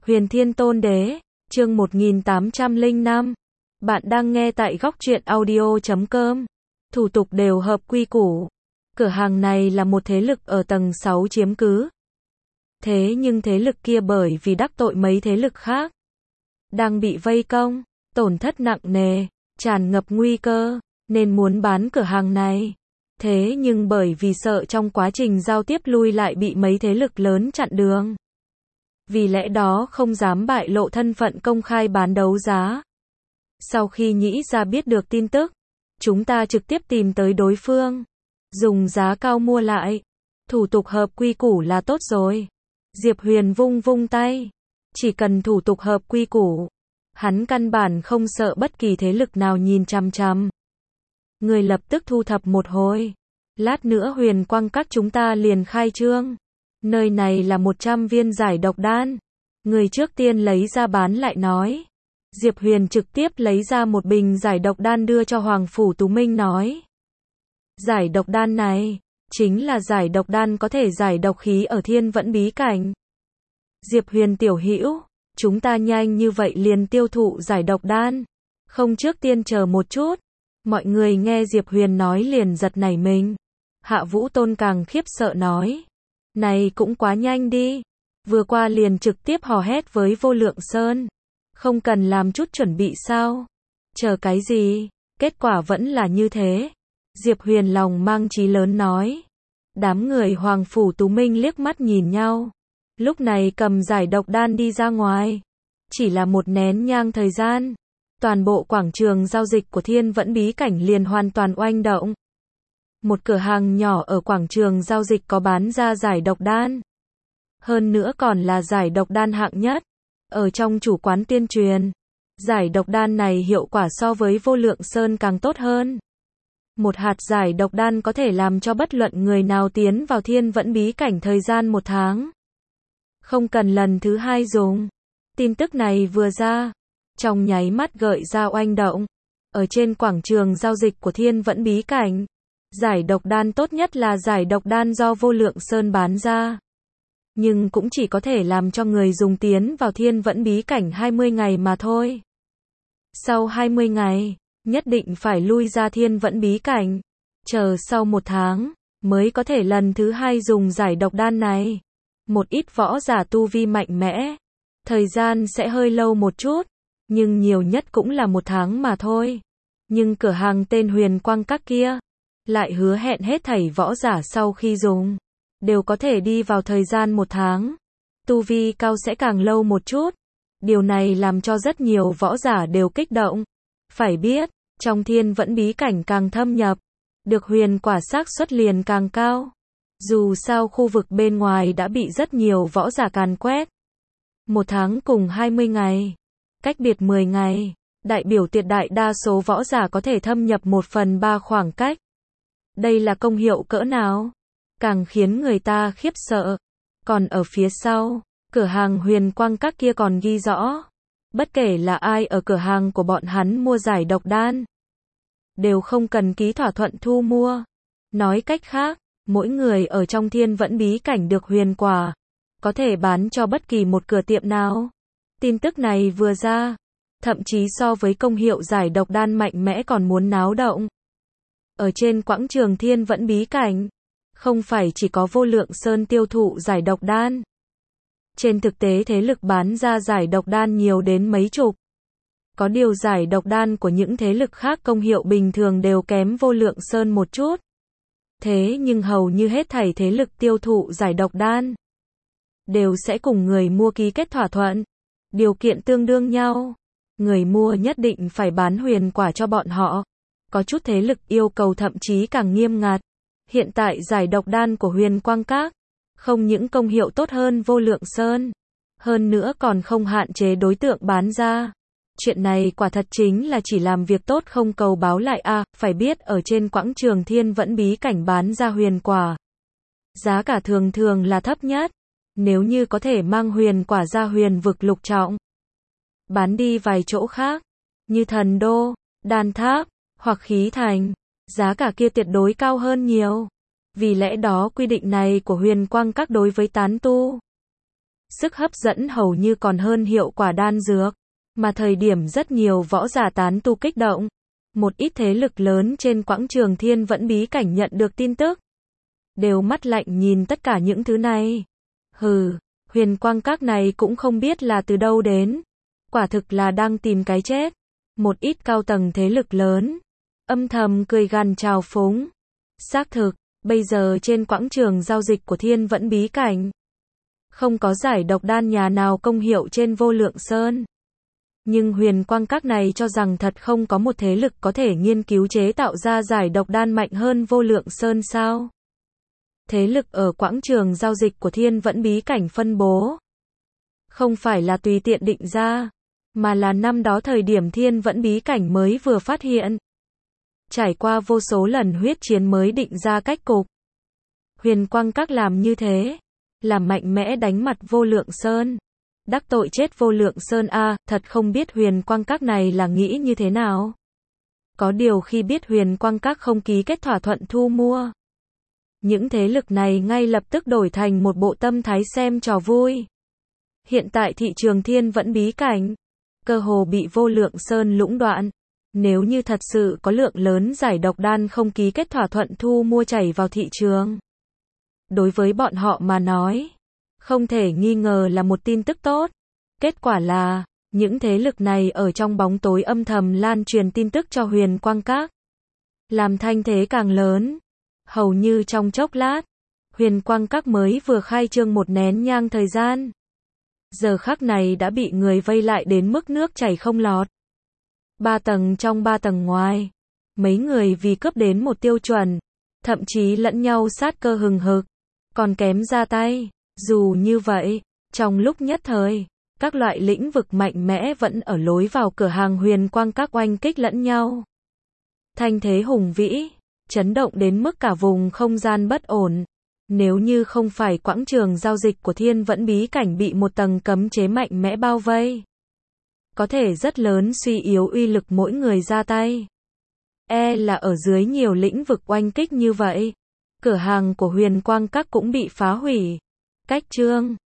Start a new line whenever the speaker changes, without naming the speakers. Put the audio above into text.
Huyền Thiên Tôn Đế, chương 1805. Bạn đang nghe tại góc truyện audio.com. Thủ tục đều hợp quy củ. Cửa hàng này là một thế lực ở tầng 6 chiếm cứ. Thế nhưng thế lực kia bởi vì đắc tội mấy thế lực khác, đang bị vây công, tổn thất nặng nề, tràn ngập nguy cơ, nên muốn bán cửa hàng này. Thế nhưng bởi vì sợ trong quá trình giao tiếp lui lại bị mấy thế lực lớn chặn đường, vì lẽ đó không dám bại lộ thân phận công khai bán đấu giá. Sau khi nhĩ ra biết được tin tức, chúng ta trực tiếp tìm tới đối phương, dùng giá cao mua lại. Thủ tục hợp quy củ là tốt rồi. Diệp Huyền vung vung tay. Chỉ cần thủ tục hợp quy củ, hắn căn bản không sợ bất kỳ thế lực nào nhìn chằm chằm. Người lập tức thu thập một hồi. Lát nữa Huyền Quang Các chúng ta liền khai trương. Nơi này là 100 viên giải độc đan. Người trước tiên lấy ra bán lại nói. Diệp Huyền trực tiếp lấy ra một bình giải độc đan đưa cho Hoàng Phủ Tú Minh nói. Giải độc đan này, chính là giải độc đan có thể giải độc khí ở Thiên Vẫn Bí Cảnh. Diệp Huyền tiểu hữu, chúng ta nhanh như vậy liền tiêu thụ giải độc đan. Không trước tiên chờ một chút. Mọi người nghe Diệp Huyền nói liền giật nảy mình. Hạ Vũ Tôn càng khiếp sợ nói. Này cũng quá nhanh đi. Vừa qua liền trực tiếp hò hét với Vô Lượng Sơn. Không cần làm chút chuẩn bị sao? Chờ cái gì? Kết quả vẫn là như thế. Diệp Huyền lòng mang chí lớn nói. Đám người Hoàng Phủ Tú Minh liếc mắt nhìn nhau. Lúc này cầm giải độc đan đi ra ngoài. Chỉ là một nén nhang thời gian. Toàn bộ quảng trường giao dịch của Thiên Vẫn Bí Cảnh liền hoàn toàn oanh động. Một cửa hàng nhỏ ở quảng trường giao dịch có bán ra giải độc đan. Hơn nữa còn là giải độc đan hạng nhất. Ở trong chủ quán tuyên truyền, giải độc đan này hiệu quả so với Vô Lượng Sơn càng tốt hơn. Một hạt giải độc đan có thể làm cho bất luận người nào tiến vào Thiên Vẫn Bí Cảnh thời gian 1 tháng. Không cần lần thứ 2 dùng. Tin tức này vừa ra, trong nháy mắt gợi ra oanh động. Ở trên quảng trường giao dịch của Thiên Vẫn Bí Cảnh, giải độc đan tốt nhất là giải độc đan do Vô Lượng Sơn bán ra. Nhưng cũng chỉ có thể làm cho người dùng tiến vào Thiên Vẫn Bí Cảnh 20 ngày mà thôi. Sau 20 ngày, nhất định phải lui ra Thiên Vẫn Bí Cảnh. Chờ sau 1 tháng, mới có thể lần thứ 2 dùng giải độc đan này. Một ít võ giả tu vi mạnh mẽ. Thời gian sẽ hơi lâu một chút, nhưng nhiều nhất cũng là 1 tháng mà thôi. Nhưng cửa hàng tên Huyền Quang Các kia, lại hứa hẹn hết thảy võ giả sau khi dùng, đều có thể đi vào thời gian 1 tháng. Tu vi cao sẽ càng lâu một chút. Điều này làm cho rất nhiều võ giả đều kích động. Phải biết, trong Thiên Vẫn Bí Cảnh càng thâm nhập, được huyền quả xác suất liền càng cao. Dù sao khu vực bên ngoài đã bị rất nhiều võ giả càn quét. 1 tháng cùng 20 ngày, cách biệt 10 ngày, đại biểu tuyệt đại đa số võ giả có thể thâm nhập 1/3 khoảng cách. Đây là công hiệu cỡ nào? Càng khiến người ta khiếp sợ. Còn ở phía sau, cửa hàng Huyền Quang Các kia còn ghi rõ. Bất kể là ai ở cửa hàng của bọn hắn mua giải độc đan, đều không cần ký thỏa thuận thu mua. Nói cách khác, mỗi người ở trong Thiên Vẫn Bí Cảnh được huyền quả, có thể bán cho bất kỳ một cửa tiệm nào. Tin tức này vừa ra, thậm chí so với công hiệu giải độc đan mạnh mẽ còn muốn náo động. Ở trên quảng trường Thiên Vẫn Bí Cảnh, không phải chỉ có Vô Lượng Sơn tiêu thụ giải độc đan. Trên thực tế thế lực bán ra giải độc đan nhiều đến mấy chục. Có điều giải độc đan của những thế lực khác công hiệu bình thường đều kém Vô Lượng Sơn một chút. Thế nhưng hầu như hết thảy thế lực tiêu thụ giải độc đan, đều sẽ cùng người mua ký kết thỏa thuận. Điều kiện tương đương nhau. Người mua nhất định phải bán huyền quả cho bọn họ. Có chút thế lực yêu cầu thậm chí càng nghiêm ngặt. Hiện tại giải độc đan của Huyền Quang Các, không những công hiệu tốt hơn Vô Lượng Sơn, hơn nữa còn không hạn chế đối tượng bán ra. Chuyện này quả thật chính là chỉ làm việc tốt không cầu báo lại a. Phải biết ở trên quảng trường Thiên Vẫn Bí Cảnh bán ra huyền quả, giá cả thường thường là thấp nhất. Nếu như có thể mang huyền quả ra huyền vực lục trọng, bán đi vài chỗ khác, như Thần Đô, Đan Tháp, hoặc Khí Thành, giá cả kia tuyệt đối cao hơn nhiều. Vì lẽ đó quy định này của Huyền Quang Các đối với tán tu, Sức hấp dẫn hầu như còn hơn hiệu quả đan dược. Mà thời điểm rất nhiều võ giả tán tu kích động, một ít thế lực lớn trên quảng trường Thiên Vẫn Bí Cảnh nhận được tin tức, đều mắt lạnh nhìn tất cả những thứ này. Hừ, Huyền Quang Các này cũng không biết là từ đâu đến, quả thực là đang tìm cái chết. Một ít cao tầng thế lực lớn âm thầm cười gằn trào phúng. Xác thực, bây giờ trên quảng trường giao dịch của Thiên Vẫn Bí Cảnh, không có giải độc đan nhà nào công hiệu trên Vô Lượng Sơn. Nhưng Huyền Quang Các này cho rằng thật không có một thế lực có thể nghiên cứu chế tạo ra giải độc đan mạnh hơn Vô Lượng Sơn sao? Thế lực ở quảng trường giao dịch của Thiên Vẫn Bí Cảnh phân bố, không phải là tùy tiện định ra, mà là năm đó thời điểm Thiên Vẫn Bí Cảnh mới vừa phát hiện. Trải qua vô số lần huyết chiến mới định ra cách cục. Huyền Quang Các làm như thế, làm mạnh mẽ đánh mặt Vô Lượng Sơn. Đắc tội chết Vô Lượng Sơn a, thật không biết Huyền Quang Các này là nghĩ như thế nào. Có điều khi biết Huyền Quang Các không ký kết thỏa thuận thu mua, những thế lực này ngay lập tức đổi thành một bộ tâm thái xem trò vui. Hiện tại thị trường Thiên Vẫn Bí Cảnh, cơ hồ bị Vô Lượng Sơn lũng đoạn. Nếu như thật sự có lượng lớn giải độc đan không ký kết thỏa thuận thu mua chảy vào thị trường, đối với bọn họ mà nói, không thể nghi ngờ là một tin tức tốt. Kết quả là, những thế lực này ở trong bóng tối âm thầm lan truyền tin tức cho Huyền Quang Các, làm thanh thế càng lớn. Hầu như trong chốc lát, Huyền Quang Các mới vừa khai trương một nén nhang thời gian, giờ khắc này đã bị người vây lại đến mức nước chảy không lọt. 3 tầng trong 3 tầng ngoài, mấy người vì cướp đến một tiêu chuẩn, thậm chí lẫn nhau sát cơ hừng hực, còn kém ra tay. Dù như vậy, trong lúc nhất thời, các loại lĩnh vực mạnh mẽ vẫn ở lối vào cửa hàng Huyền Quang Các oanh kích lẫn nhau. Thanh thế hùng vĩ, chấn động đến mức cả vùng không gian bất ổn. Nếu như không phải quảng trường giao dịch của Thiên Vẫn Bí Cảnh bị một tầng cấm chế mạnh mẽ bao vây, có thể rất lớn suy yếu uy lực mỗi người ra tay. Là ở dưới nhiều lĩnh vực oanh kích như vậy, cửa hàng của Huyền Quang Các cũng bị phá hủy. Cách chương